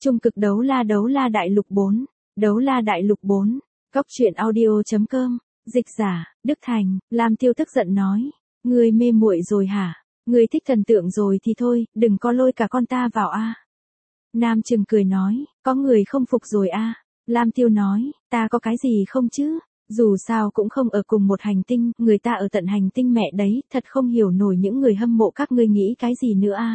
Trung cực đấu la đại lục 4. Đấu la đại lục 4. Cóc truyện audio.com. Dịch giả, Đức Thành. Lam Tiêu tức giận nói. Ngươi mê muội rồi hả? Ngươi thích thần tượng rồi thì thôi, đừng có lôi cả con ta vào a. Nam Trừng cười nói. Có người không phục rồi a. Lam Tiêu nói. Ta có cái gì không chứ? Dù sao cũng không ở cùng một hành tinh, người ta ở tận hành tinh mẹ đấy, thật không hiểu nổi những người hâm mộ các ngươi nghĩ cái gì nữa a.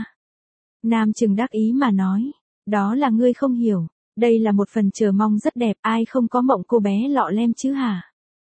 Nam Trừng đắc ý mà nói. Đó là ngươi không hiểu. Đây là một phần chờ mong rất đẹp, ai không có mộng cô bé lọ lem chứ hả?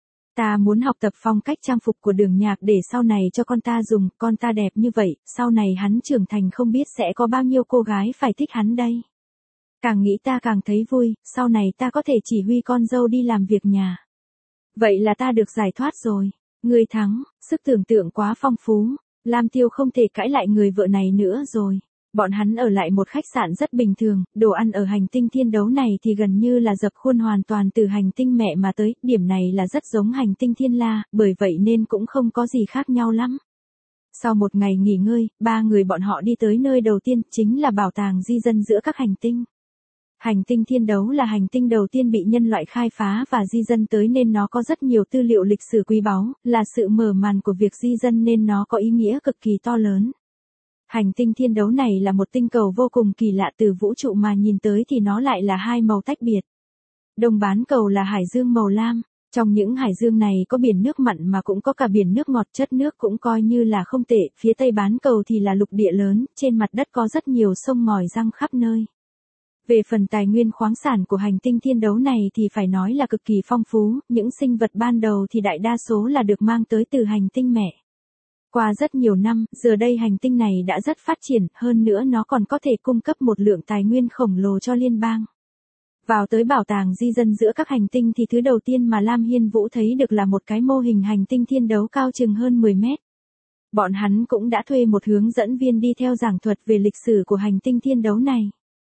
Ta muốn học tập phong cách trang phục của Đường Nhạc để sau này cho con ta dùng, con ta đẹp như vậy, sau này hắn trưởng thành không biết sẽ có bao nhiêu cô gái phải thích hắn đây. Càng nghĩ ta càng thấy vui, sau này ta có thể chỉ huy con dâu đi làm việc nhà. Vậy là ta được giải thoát rồi. Ngươi thắng, sức tưởng tượng quá phong phú. Lam Tiêu không thể cãi lại người vợ này nữa rồi. Bọn hắn ở lại một khách sạn rất bình thường, đồ ăn ở hành tinh thiên đấu này thì gần như là dập khuôn hoàn toàn từ hành tinh mẹ mà tới, điểm này là rất giống hành tinh thiên la, bởi vậy nên cũng không có gì khác nhau lắm. Sau một ngày nghỉ ngơi, ba người bọn họ đi tới nơi đầu tiên, chính là bảo tàng di dân giữa các hành tinh. Hành tinh thiên đấu là hành tinh đầu tiên bị nhân loại khai phá và di dân tới nên nó có rất nhiều tư liệu lịch sử quý báu, là sự mở màn của việc di dân nên nó có ý nghĩa cực kỳ to lớn. Hành tinh thiên đấu này là một tinh cầu vô cùng kỳ lạ, từ vũ trụ mà nhìn tới thì nó lại là hai màu tách biệt. Đông bán cầu là hải dương màu lam, trong những hải dương này có biển nước mặn mà cũng có cả biển nước ngọt, chất nước cũng coi như là không tệ, phía tây bán cầu thì là lục địa lớn, trên mặt đất có rất nhiều sông ngòi răng khắp nơi. Về phần tài nguyên khoáng sản của hành tinh thiên đấu này thì phải nói là cực kỳ phong phú, những sinh vật ban đầu thì đại đa số là được mang tới từ hành tinh mẹ. Qua rất nhiều năm, giờ đây hành tinh này đã rất phát triển, hơn nữa nó còn có thể cung cấp một lượng tài nguyên khổng lồ cho liên bang. Vào tới bảo tàng di dân giữa các hành tinh thì thứ đầu tiên mà Lam Hiên Vũ thấy được là một cái mô hình hành tinh thiên đấu cao chừng hơn 10 mét. Bọn hắn cũng đã thuê một hướng dẫn viên đi theo giảng thuật về lịch sử của hành tinh thiên đấu này.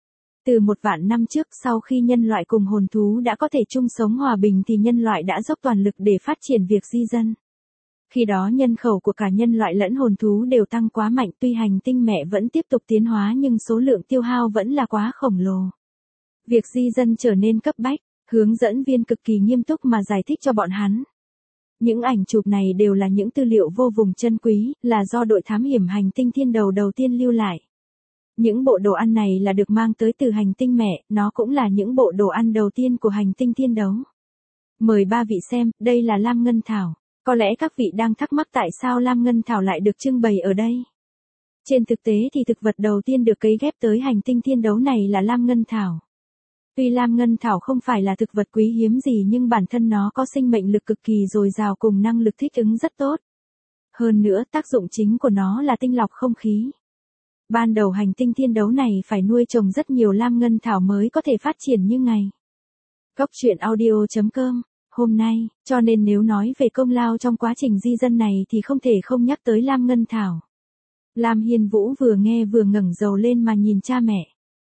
Từ 1.000.000 năm trước, sau khi nhân loại cùng hồn thú đã có thể chung sống hòa bình thì nhân loại đã dốc toàn lực để phát triển việc di dân. Khi đó nhân khẩu của cả nhân loại lẫn hồn thú đều tăng quá mạnh, tuy hành tinh mẹ vẫn tiếp tục tiến hóa nhưng số lượng tiêu hao vẫn là quá khổng lồ. Việc di dân trở nên cấp bách, hướng dẫn viên cực kỳ nghiêm túc mà giải thích cho bọn hắn. Những ảnh chụp này đều là những tư liệu vô cùng chân quý, là do đội thám hiểm hành tinh thiên đầu tiên lưu lại. Những bộ đồ ăn này là được mang tới từ hành tinh mẹ, nó cũng là những bộ đồ ăn đầu tiên của hành tinh thiên đấu. Mời ba vị xem, đây là Lam Ngân Thảo. Có lẽ các vị đang thắc mắc tại sao Lam Ngân Thảo lại được trưng bày ở đây. Trên thực tế thì thực vật đầu tiên được cấy ghép tới hành tinh thiên đấu này là Lam Ngân Thảo. Tuy Lam Ngân Thảo không phải là thực vật quý hiếm gì nhưng bản thân nó có sinh mệnh lực cực kỳ dồi dào cùng năng lực thích ứng rất tốt. Hơn nữa tác dụng chính của nó là tinh lọc không khí. Ban đầu hành tinh thiên đấu này phải nuôi trồng rất nhiều Lam Ngân Thảo mới có thể phát triển như ngày. Cóc truyện audio.com. Hôm nay, cho nên nếu nói về công lao trong quá trình di dân này thì không thể không nhắc tới Lam Ngân Thảo. Lam Hiên Vũ vừa nghe vừa ngẩng đầu lên mà nhìn cha mẹ.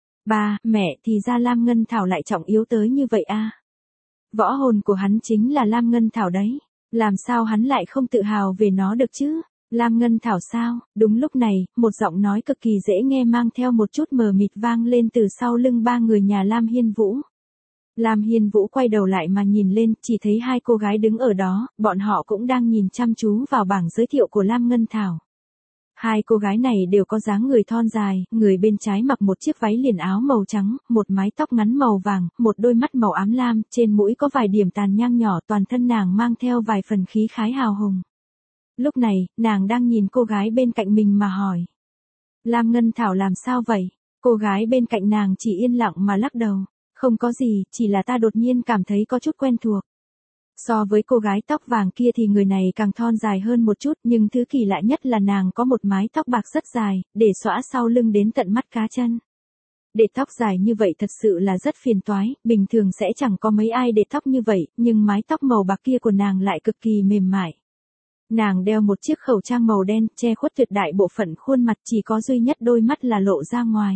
Ba, mẹ, thì ra Lam Ngân Thảo lại trọng yếu tới như vậy à? Võ hồn của hắn chính là Lam Ngân Thảo đấy. Làm sao hắn lại không tự hào về nó được chứ? Lam Ngân Thảo sao? Đúng lúc này, một giọng nói cực kỳ dễ nghe mang theo một chút mờ mịt vang lên từ sau lưng ba người nhà Lam Hiên Vũ. Lam Hiên Vũ quay đầu lại mà nhìn lên, chỉ thấy hai cô gái đứng ở đó, bọn họ cũng đang nhìn chăm chú vào bảng giới thiệu của Lam Ngân Thảo. Hai cô gái này đều có dáng người thon dài, người bên trái mặc một chiếc váy liền áo màu trắng, một mái tóc ngắn màu vàng, một đôi mắt màu ám lam, trên mũi có vài điểm tàn nhang nhỏ, toàn thân nàng mang theo vài phần khí khái hào hùng. Lúc này, nàng đang nhìn cô gái bên cạnh mình mà hỏi. Lam Ngân Thảo làm sao vậy? Cô gái bên cạnh nàng chỉ yên lặng mà lắc đầu. Không có gì, chỉ là ta đột nhiên cảm thấy có chút quen thuộc. So với cô gái tóc vàng kia thì người này càng thon dài hơn một chút, nhưng thứ kỳ lạ nhất là nàng có một mái tóc bạc rất dài, để xõa sau lưng đến tận mắt cá chân. Để tóc dài như vậy thật sự là rất phiền toái, bình thường sẽ chẳng có mấy ai để tóc như vậy, nhưng mái tóc màu bạc kia của nàng lại cực kỳ mềm mại. Nàng đeo một chiếc khẩu trang màu đen, che khuất tuyệt đại bộ phận khuôn mặt, chỉ có duy nhất đôi mắt là lộ ra ngoài.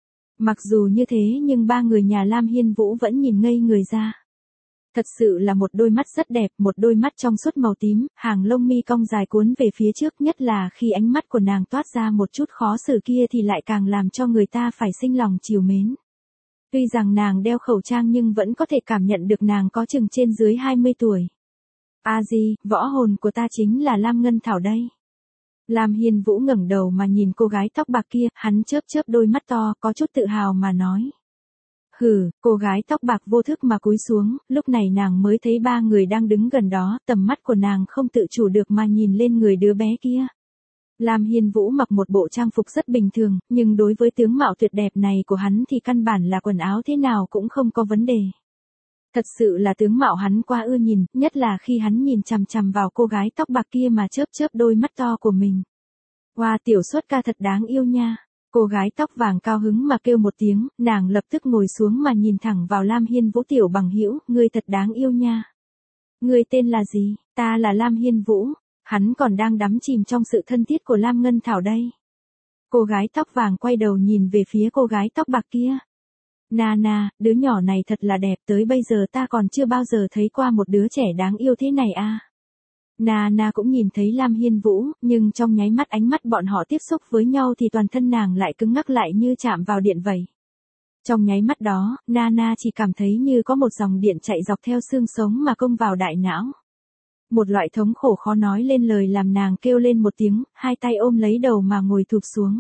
Mặc dù như thế nhưng ba người nhà Lam Hiên Vũ vẫn nhìn ngây người ra. Thật sự là một đôi mắt rất đẹp, một đôi mắt trong suốt màu tím, hàng lông mi cong dài cuốn về phía trước, nhất là khi ánh mắt của nàng toát ra một chút khó xử kia thì lại càng làm cho người ta phải sinh lòng trìu mến. Tuy rằng nàng đeo khẩu trang nhưng vẫn có thể cảm nhận được nàng có chừng trên dưới 20 tuổi. A Di, võ hồn của ta chính là Lam Ngân Thảo đây. Lam Hiên Vũ ngẩng đầu mà nhìn cô gái tóc bạc kia, hắn chớp chớp đôi mắt to, có chút tự hào mà nói. Hừ, cô gái tóc bạc vô thức mà cúi xuống, lúc này nàng mới thấy ba người đang đứng gần đó, tầm mắt của nàng không tự chủ được mà nhìn lên người đứa bé kia. Lam Hiên Vũ mặc một bộ trang phục rất bình thường, nhưng đối với tướng mạo tuyệt đẹp này của hắn thì căn bản là quần áo thế nào cũng không có vấn đề. Thật sự là tướng mạo hắn quá ưa nhìn, nhất là khi hắn nhìn chằm chằm vào cô gái tóc bạc kia mà chớp chớp đôi mắt to của mình. Wow, tiểu xuất ca thật đáng yêu nha. Cô gái tóc vàng cao hứng mà kêu một tiếng, nàng lập tức ngồi xuống mà nhìn thẳng vào Lam Hiên Vũ. Tiểu bằng hữu, ngươi thật đáng yêu nha. Ngươi tên là gì? Ta là Lam Hiên Vũ. Hắn còn đang đắm chìm trong sự thân thiết của Lam Ngân Thảo đây. Cô gái tóc vàng quay đầu nhìn về phía cô gái tóc bạc kia. Nana, đứa nhỏ này thật là đẹp, tới bây giờ ta còn chưa bao giờ thấy qua một đứa trẻ đáng yêu thế này à. Nana cũng nhìn thấy Lam Hiên Vũ, nhưng trong nháy mắt ánh mắt bọn họ tiếp xúc với nhau thì toàn thân nàng lại cứng ngắc lại như chạm vào điện vậy. Trong nháy mắt đó, Nana chỉ cảm thấy như có một dòng điện chạy dọc theo xương sống mà công vào đại não. Một loại thống khổ khó nói lên lời làm nàng kêu lên một tiếng, hai tay ôm lấy đầu mà ngồi thụp xuống.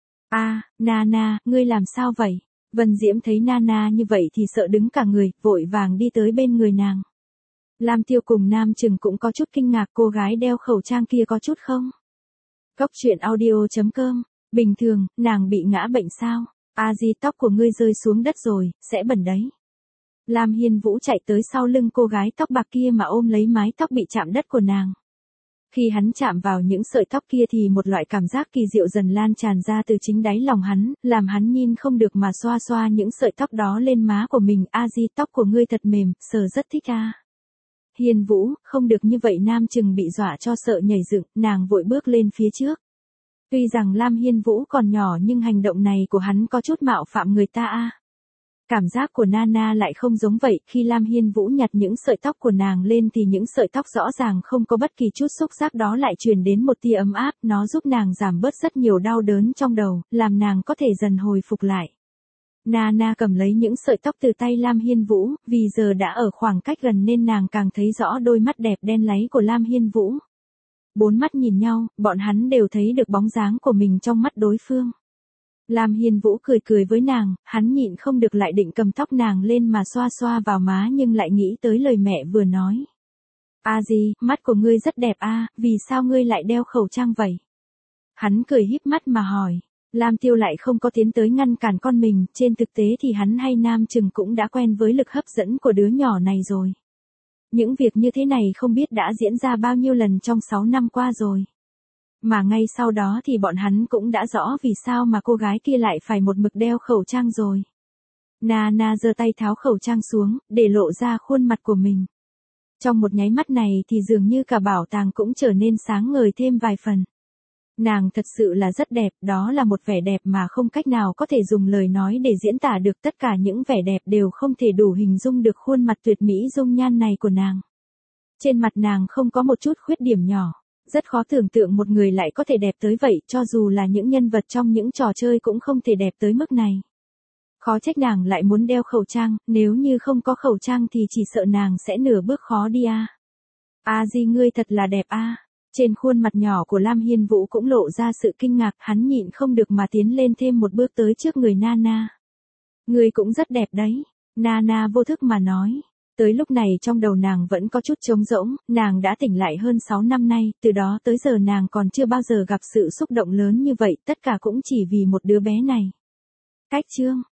Nana, ngươi làm sao vậy? Vân Diễm thấy Nana như vậy thì sợ đứng cả người, vội vàng đi tới bên người nàng. Lam Tiêu cùng Nam Trừng cũng có chút kinh ngạc, cô gái đeo khẩu trang kia có chút không? Cốc truyện audio.com, bình thường, nàng bị ngã bệnh sao? A Di, tóc của ngươi rơi xuống đất rồi, sẽ bẩn đấy. Lam Hiên Vũ chạy tới sau lưng cô gái tóc bạc kia mà ôm lấy mái tóc bị chạm đất của nàng. Khi hắn chạm vào những sợi tóc kia thì một loại cảm giác kỳ diệu dần lan tràn ra từ chính đáy lòng hắn, làm hắn nhìn không được mà xoa xoa những sợi tóc đó lên má của mình. A Di, tóc của ngươi thật mềm, sờ rất thích à. Hiên Vũ, không được như vậy. Nam Trừng bị dọa cho sợ nhảy dựng, nàng vội bước lên phía trước. Tuy rằng Lam Hiên Vũ còn nhỏ nhưng hành động này của hắn có chút mạo phạm người ta à. Cảm giác của Nana lại không giống vậy, khi Lam Hiên Vũ nhặt những sợi tóc của nàng lên thì những sợi tóc rõ ràng không có bất kỳ chút xúc giác đó lại truyền đến một tia ấm áp, nó giúp nàng giảm bớt rất nhiều đau đớn trong đầu, làm nàng có thể dần hồi phục lại. Nana cầm lấy những sợi tóc từ tay Lam Hiên Vũ, vì giờ đã ở khoảng cách gần nên nàng càng thấy rõ đôi mắt đẹp đen láy của Lam Hiên Vũ. Bốn mắt nhìn nhau, bọn hắn đều thấy được bóng dáng của mình trong mắt đối phương. Lam Hiên Vũ cười cười với nàng, hắn nhịn không được lại định cầm tóc nàng lên mà xoa xoa vào má nhưng lại nghĩ tới lời mẹ vừa nói. A Di, mắt của ngươi rất đẹp a, vì sao ngươi lại đeo khẩu trang vậy? Hắn cười híp mắt mà hỏi. Lam Tiêu lại không có tiến tới ngăn cản con mình, trên thực tế thì hắn hay Nam Trừng cũng đã quen với lực hấp dẫn của đứa nhỏ này rồi. Những việc như thế này không biết đã diễn ra bao nhiêu lần trong 6 năm qua rồi. Mà ngay sau đó thì bọn hắn cũng đã rõ vì sao mà cô gái kia lại phải một mực đeo khẩu trang rồi. Nana giơ tay tháo khẩu trang xuống, để lộ ra khuôn mặt của mình. Trong một nháy mắt này thì dường như cả bảo tàng cũng trở nên sáng ngời thêm vài phần. Nàng thật sự là rất đẹp, đó là một vẻ đẹp mà không cách nào có thể dùng lời nói để diễn tả được, tất cả những vẻ đẹp đều không thể đủ hình dung được khuôn mặt tuyệt mỹ dung nhan này của nàng. Trên mặt nàng không có một chút khuyết điểm nhỏ. Rất khó tưởng tượng một người lại có thể đẹp tới vậy, cho dù là những nhân vật trong những trò chơi cũng không thể đẹp tới mức này. Khó trách nàng lại muốn đeo khẩu trang, nếu như không có khẩu trang thì chỉ sợ nàng sẽ nửa bước khó đi a. A Di, ngươi thật là đẹp a. Trên khuôn mặt nhỏ của Lam Hiên Vũ cũng lộ ra sự kinh ngạc, hắn nhịn không được mà tiến lên thêm một bước tới trước người Nana. Ngươi cũng rất đẹp đấy. Nana vô thức mà nói. Tới lúc này trong đầu nàng vẫn có chút trống rỗng, nàng đã tỉnh lại hơn 6 năm nay, từ đó tới giờ nàng còn chưa bao giờ gặp sự xúc động lớn như vậy, tất cả cũng chỉ vì một đứa bé này. Cách chương